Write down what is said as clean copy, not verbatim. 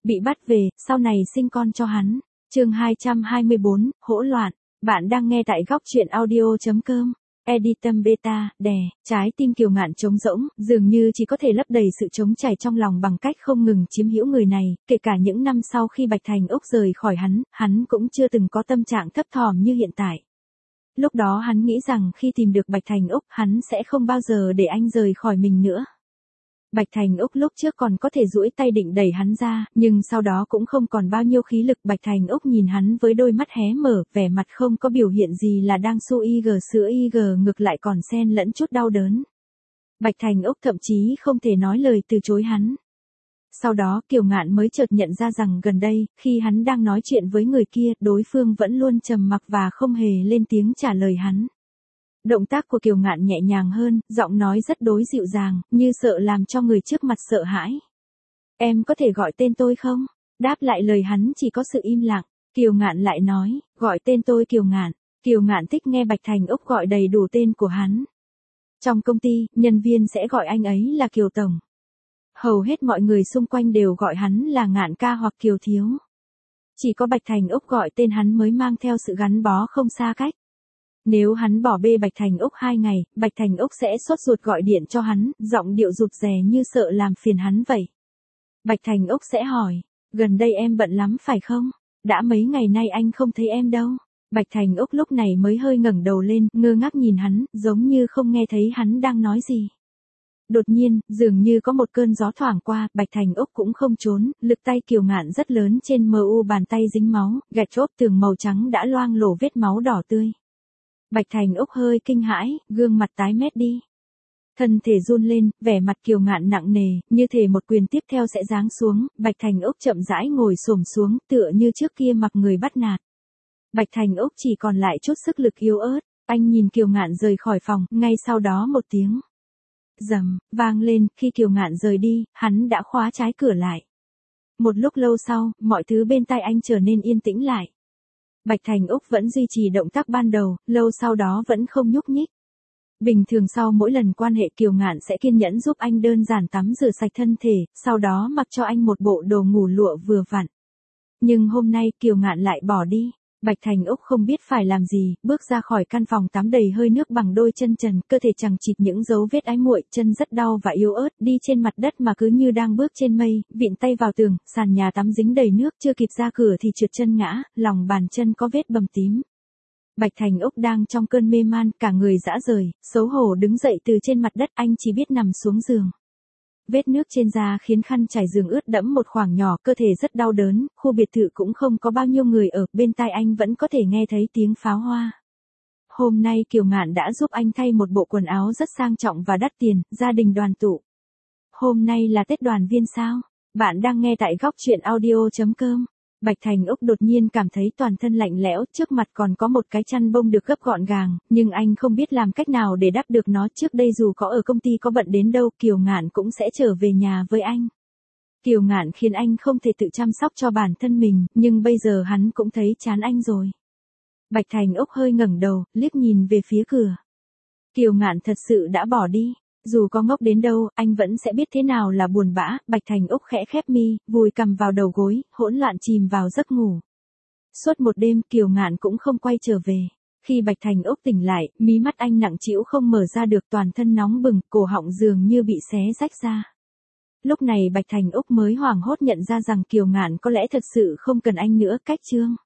bị bắt về, sau này sinh con cho hắn. Chương 224, hỗn loạn. Bạn đang nghe tại góc truyện audio.com. Editum Beta, đè, trái tim Kiều Ngạn trống rỗng, dường như chỉ có thể lấp đầy sự trống trải trong lòng bằng cách không ngừng chiếm hữu người này, kể cả những năm sau khi Bạch Thành Úc rời khỏi hắn cũng chưa từng có tâm trạng thấp thỏm như hiện tại. Lúc đó hắn nghĩ rằng khi tìm được Bạch Thành Úc, hắn sẽ không bao giờ để anh rời khỏi mình nữa. Bạch Thành Úc lúc trước còn có thể duỗi tay định đẩy hắn ra, nhưng sau đó cũng không còn bao nhiêu khí lực. Bạch Thành Úc nhìn hắn với đôi mắt hé mở, vẻ mặt không có biểu hiện gì là đang su ig sữa ig, ngược lại còn xen lẫn chút đau đớn. Bạch Thành Úc thậm chí không thể nói lời từ chối hắn. Sau đó Kiều Ngạn mới chợt nhận ra rằng gần đây, khi hắn đang nói chuyện với người kia, đối phương vẫn luôn trầm mặc và không hề lên tiếng trả lời hắn. Động tác của Kiều Ngạn nhẹ nhàng hơn, giọng nói rất đối dịu dàng, như sợ làm cho người trước mặt sợ hãi. Em có thể gọi tên tôi không? Đáp lại lời hắn chỉ có sự im lặng. Kiều Ngạn lại nói, gọi tên tôi Kiều Ngạn. Kiều Ngạn thích nghe Bạch Thành Úc gọi đầy đủ tên của hắn. Trong công ty, nhân viên sẽ gọi anh ấy là Kiều Tổng. Hầu hết mọi người xung quanh đều gọi hắn là Ngạn ca hoặc Kiều Thiếu. Chỉ có Bạch Thành Úc gọi tên hắn mới mang theo sự gắn bó không xa cách. Nếu hắn bỏ bê Bạch Thành Úc 2 ngày, Bạch Thành Úc sẽ sốt ruột gọi điện cho hắn, giọng điệu rụt rè như sợ làm phiền hắn vậy. Bạch Thành Úc sẽ hỏi, gần đây em bận lắm phải không? Đã mấy ngày nay anh không thấy em đâu. Bạch Thành Úc lúc này mới hơi ngẩng đầu lên, ngơ ngác nhìn hắn, giống như không nghe thấy hắn đang nói gì. Đột nhiên, dường như có một cơn gió thoảng qua, Bạch Thành Úc cũng không trốn, lực tay Kiều Ngạn rất lớn trên mu bàn tay dính máu, gạch chốt tường màu trắng đã loang lổ vết máu đỏ tươi. Bạch Thành Úc hơi kinh hãi, gương mặt tái mét đi. Thân thể run lên, vẻ mặt Kiều Ngạn nặng nề, như thể một quyền tiếp theo sẽ giáng xuống. Bạch Thành Úc chậm rãi ngồi xổm xuống, tựa như trước kia mặc người bắt nạt. Bạch Thành Úc chỉ còn lại chút sức lực yếu ớt, anh nhìn Kiều Ngạn rời khỏi phòng, ngay sau đó một tiếng rầm vang lên. Khi Kiều Ngạn rời đi, hắn đã khóa trái cửa lại. Một lúc lâu sau, mọi thứ bên tai anh trở nên yên tĩnh lại. Bạch Thành Úc vẫn duy trì động tác ban đầu, lâu sau đó vẫn không nhúc nhích. Bình thường sau mỗi lần quan hệ Kiều Ngạn sẽ kiên nhẫn giúp anh đơn giản tắm rửa sạch thân thể, sau đó mặc cho anh một bộ đồ ngủ lụa vừa vặn. Nhưng hôm nay Kiều Ngạn lại bỏ đi. Bạch Thành Úc không biết phải làm gì, bước ra khỏi căn phòng tắm đầy hơi nước bằng đôi chân trần, cơ thể chằng chịt những dấu vết ái muội, chân rất đau và yếu ớt, đi trên mặt đất mà cứ như đang bước trên mây, vịn tay vào tường, sàn nhà tắm dính đầy nước, chưa kịp ra cửa thì trượt chân ngã, lòng bàn chân có vết bầm tím. Bạch Thành Úc đang trong cơn mê man, cả người rã rời, xấu hổ đứng dậy từ trên mặt đất, anh chỉ biết nằm xuống giường. Vết nước trên da khiến khăn trải giường ướt đẫm một khoảng nhỏ, cơ thể rất đau đớn, khu biệt thự cũng không có bao nhiêu người ở, bên tai anh vẫn có thể nghe thấy tiếng pháo hoa. Hôm nay Kiều Ngạn đã giúp anh thay một bộ quần áo rất sang trọng và đắt tiền, gia đình đoàn tụ. Hôm nay là Tết đoàn viên sao? Bạn đang nghe tại góc truyện audio.com. Bạch Thành Úc đột nhiên cảm thấy toàn thân lạnh lẽo, trước mặt còn có một cái chăn bông được gấp gọn gàng, nhưng anh không biết làm cách nào để đắp được nó. Trước đây dù có ở công ty có bận đến đâu, Kiều Ngạn cũng sẽ trở về nhà với anh. Kiều Ngạn khiến anh không thể tự chăm sóc cho bản thân mình, nhưng bây giờ hắn cũng thấy chán anh rồi. Bạch Thành Úc hơi ngẩng đầu, liếc nhìn về phía cửa. Kiều Ngạn thật sự đã bỏ đi. Dù có ngốc đến đâu, anh vẫn sẽ biết thế nào là buồn bã. Bạch Thành Úc khẽ khép mi, vùi cằm vào đầu gối, hỗn loạn chìm vào giấc ngủ. Suốt một đêm, Kiều Ngạn cũng không quay trở về. Khi Bạch Thành Úc tỉnh lại, mí mắt anh nặng trĩu không mở ra được, toàn thân nóng bừng, cổ họng dường như bị xé rách ra. Lúc này Bạch Thành Úc mới hoảng hốt nhận ra rằng Kiều Ngạn có lẽ thật sự không cần anh nữa. Cách chương